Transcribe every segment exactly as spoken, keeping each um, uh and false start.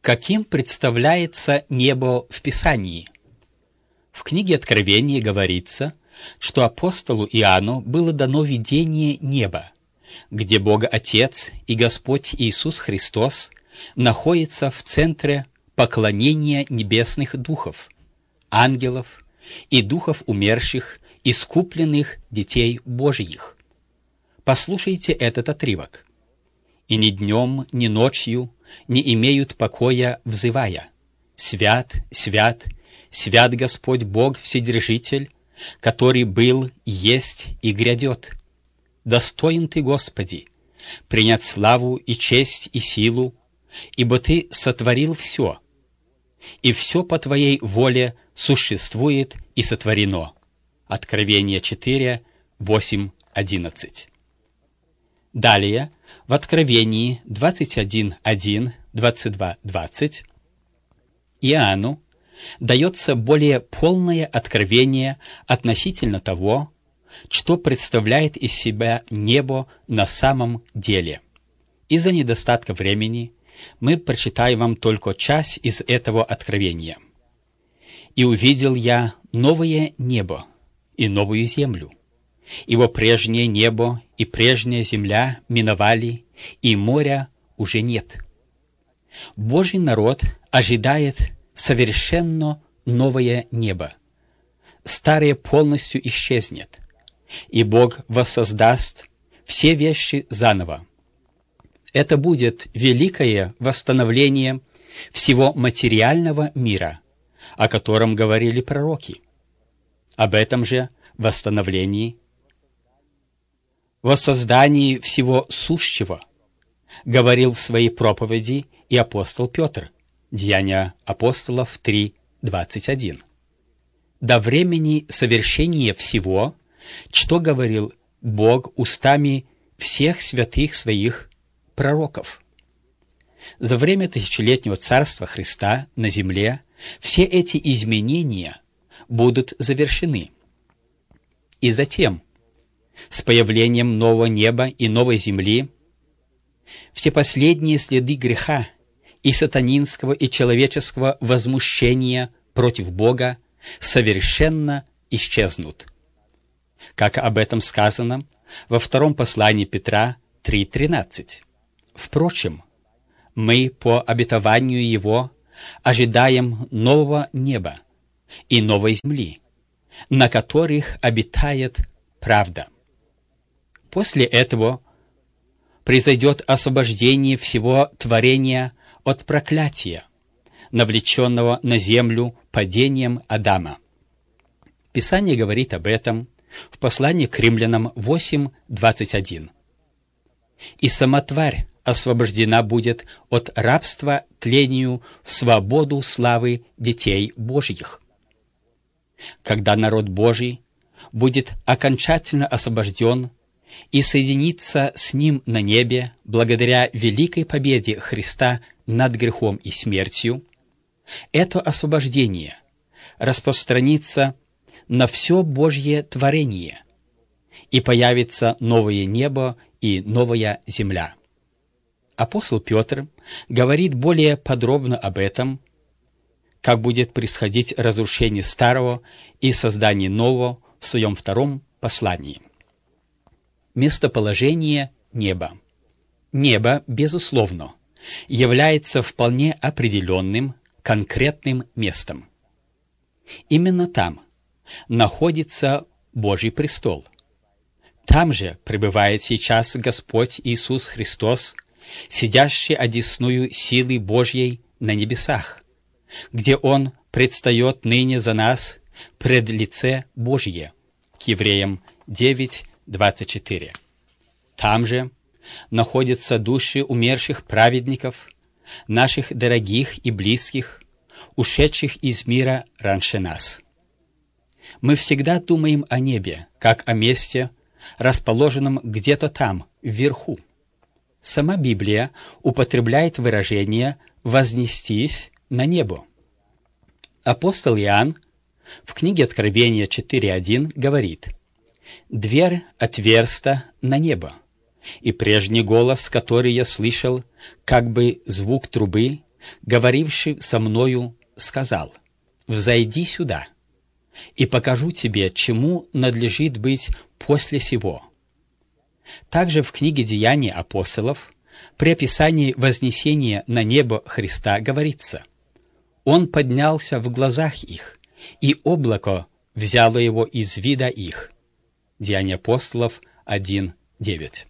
Каким представляется небо в Писании? В книге Откровения говорится, что апостолу Иоанну было дано видение неба, где Бог Отец и Господь Иисус Христос находятся в центре поклонения небесных духов, ангелов и духов умерших, искупленных детей Божьих. Послушайте этот отрывок. «И ни днем, ни ночью не имеют покоя, взывая: Свят, свят, свят Господь Бог Вседержитель, который был, есть и грядет. Достоин Ты, Господи, принять славу и честь и силу, ибо Ты сотворил все, и все по Твоей воле существует и сотворено». Откровение четыре, восемь, одиннадцать. Далее, в Откровении двадцать один, один, двадцать два, двадцать, Иоанну дается более полное откровение относительно того, что представляет из себя небо на самом деле. Из-за недостатка времени мы прочитаем вам только часть из этого откровения. «И увидел я новое небо и новую землю, ибо прежнее небо и прежняя земля миновали, и моря уже нет». Божий народ ожидает совершенно новое небо. Старое полностью исчезнет, и Бог воссоздаст все вещи заново. Это будет великое восстановление всего материального мира, о котором говорили пророки. Об этом же восстановлении, воссоздании всего сущего говорил в своей проповеди и апостол Петр, Деяния апостолов три, двадцать один. До времени совершения всего, что говорил Бог устами всех святых своих пророков. За время тысячелетнего царства Христа на земле все эти изменения будут завершены. И затем, с появлением нового неба и новой земли, все последние следы греха и сатанинского и человеческого возмущения против Бога совершенно исчезнут, как об этом сказано во втором послании Петра три, тринадцать. «Впрочем, мы по обетованию Его ожидаем нового неба и новой земли, на которых обитает правда». После этого произойдет освобождение всего творения от проклятия, навлеченного на землю падением Адама. Писание говорит об этом в послании к Римлянам восемь, двадцать один. «И сама тварь освобождена будет от рабства тлению в свободу славы детей Божьих». Когда народ Божий будет окончательно освобожден и соединится с Ним на небе благодаря великой победе Христа над грехом и смертью, это освобождение распространится на все Божье творение, и появится новое небо и новая земля. Апостол Петр говорит более подробно об этом, как будет происходить разрушение старого и создание нового в своем втором послании. Местоположение неба. Небо, безусловно, является вполне определенным, конкретным местом. Именно там находится Божий престол. Там же пребывает сейчас Господь Иисус Христос, сидящий одесную силы Божьей на небесах, где Он предстает ныне за нас пред лице Божье. К Евреям девять, двадцать четыре. Там же находятся души умерших праведников, наших дорогих и близких, ушедших из мира раньше нас. Мы всегда думаем о небе, как о месте, расположенном где-то там, вверху. Сама Библия употребляет выражение «вознестись на небо». Апостол Иоанн в книге Откровения четыре, один говорит: «Дверь отверста на небо, и прежний голос, который я слышал, как бы звук трубы, говоривший со мною, сказал: «Взойди сюда, и покажу тебе, чему надлежит быть после сего». Также в книге «Деяния апостолов» при описании вознесения на небо Христа говорится: «Он поднялся в глазах их, и облако взяло его из вида их». Деяния апостолов один девять.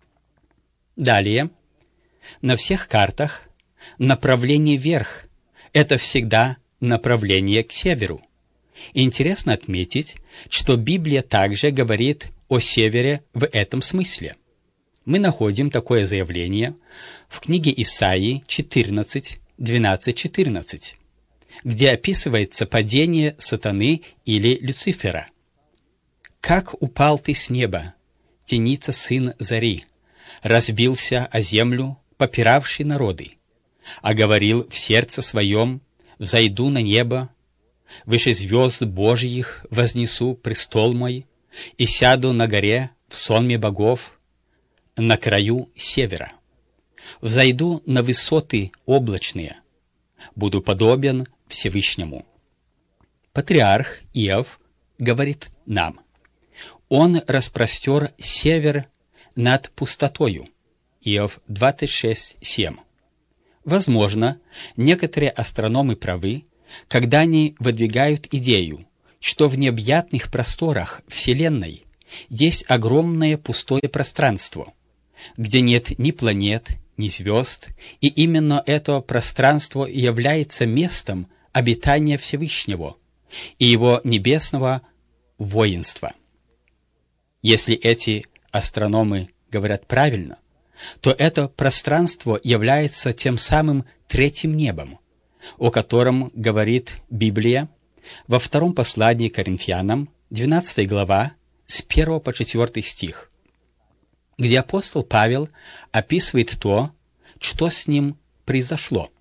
Далее. На всех картах направление вверх — это всегда направление к северу. Интересно отметить, что Библия также говорит о севере в этом смысле. Мы находим такое заявление в книге Исаии четырнадцать, двенадцать, четырнадцать, где описывается падение сатаны или Люцифера. «Как упал ты с неба, теница сын зари, разбился о землю, попиравший народы, а говорил в сердце своем: взойду на небо, выше звезд Божьих вознесу престол мой, и сяду на горе в сонме богов, на краю севера. Взойду на высоты облачные, буду подобен Всевышнему». Патриарх Иов говорит нам: «Он распростер север над пустотою». Иов двадцать шесть семь. Возможно, некоторые астрономы правы, когда они выдвигают идею, что в необъятных просторах Вселенной есть огромное пустое пространство, где нет ни планет, ни звезд, и именно это пространство является местом обитания Всевышнего и его небесного воинства. Если эти астрономы говорят правильно, то это пространство является тем самым третьим небом, о котором говорит Библия во втором послании к Коринфянам, двенадцатая глава, с первого по четвёртый стих, где апостол Павел описывает то, что с ним произошло.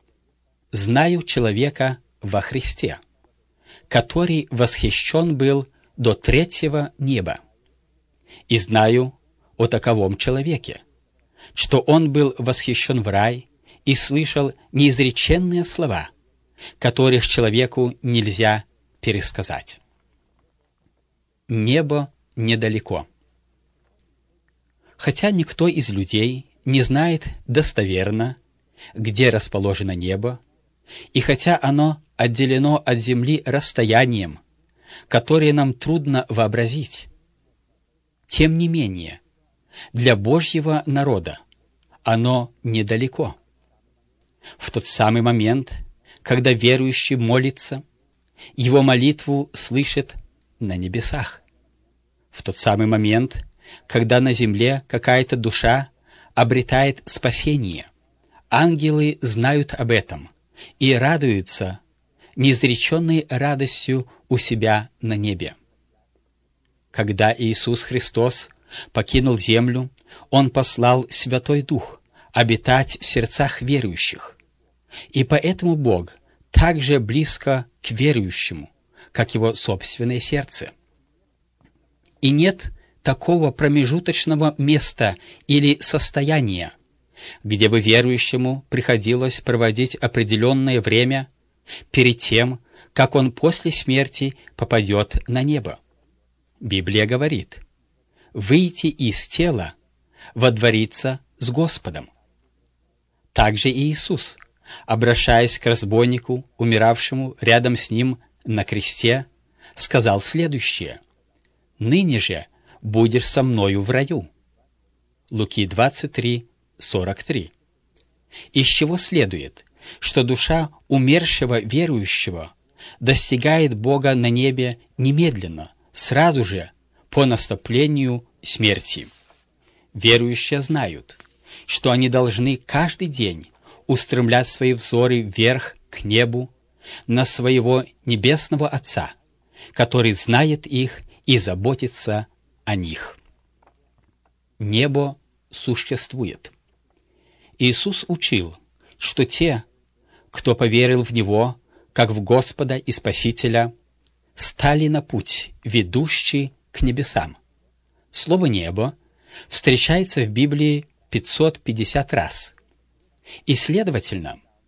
«Знаю человека во Христе, который восхищен был до третьего неба, и знаю о таковом человеке, что он был восхищен в рай и слышал неизреченные слова, которых человеку нельзя пересказать». Небо недалеко. Хотя никто из людей не знает достоверно, где расположено небо, и хотя оно отделено от земли расстоянием, которое нам трудно вообразить, тем не менее, для Божьего народа оно недалеко. В тот самый момент, когда верующий молится, его молитву слышит на небесах. В тот самый момент, когда на земле какая-то душа обретает спасение, ангелы знают об этом и радуются неизреченной радостью у себя на небе. Когда Иисус Христос покинул землю, Он послал Святой Дух обитать в сердцах верующих, и поэтому Бог также близко к верующему, как его собственное сердце. И нет такого промежуточного места или состояния, где бы верующему приходилось проводить определенное время перед тем, как он после смерти попадет на небо. Библия говорит: «Выйти из тела, водвориться с Господом». Также и Иисус, обращаясь к разбойнику, умиравшему рядом с Ним на кресте, сказал следующее: «Ныне же будешь со мною в раю». Луки двадцать три, сорок три. Из чего следует, что душа умершего верующего достигает Бога на небе немедленно, сразу же по наступлению смерти. Верующие знают, что они должны каждый день устремлять свои взоры вверх к небу, на своего небесного Отца, который знает их и заботится о них. Небо существует. Иисус учил, что те, кто поверил в Него, как в Господа и Спасителя, стали на путь, ведущий к небесам. Слово «небо» встречается в Библии пятьсот пятьдесят раз. И, следовательно,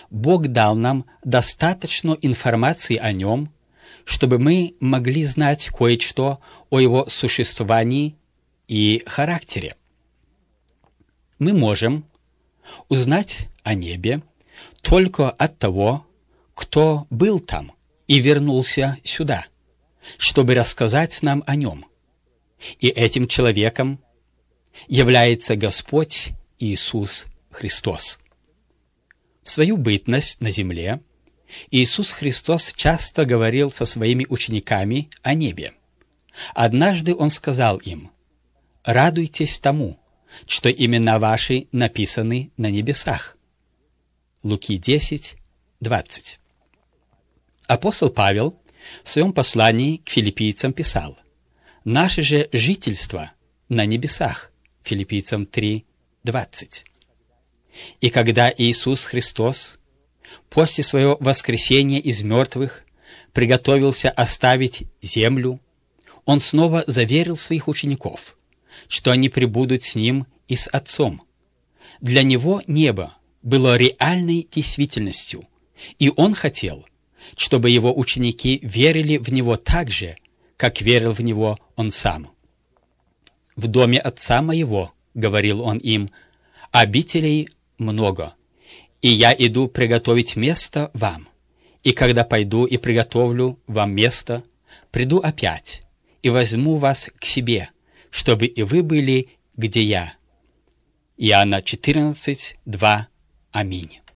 Бог дал нам достаточно информации о нем, чтобы мы могли знать кое-что о его существовании и характере. Мы можем узнать о небе только от того, кто был там и вернулся сюда, чтобы рассказать нам о нем. И этим человеком является Господь Иисус Христос. В свою бытность на земле Иисус Христос часто говорил со своими учениками о небе. Однажды Он сказал им: «Радуйтесь тому, что имена ваши написаны на небесах». Луки десять, двадцать. Апостол Павел в своем послании к филиппийцам писал: «Наше же жительство на небесах». Филиппийцам три, двадцать. И когда Иисус Христос после своего воскресения из мертвых приготовился оставить землю, Он снова заверил своих учеников, что они пребудут с Ним и с Отцом. Для Него небо было реальной действительностью, и Он хотел, чтобы Его ученики верили в Него так же, как верил в Него Он сам. «В доме Отца Моего, — говорил Он им, — обителей много, и Я иду приготовить место вам. И когда пойду и приготовлю вам место, приду опять и возьму вас к себе, чтобы и вы были, где Я». Иоанна четырнадцать, два. Аминь.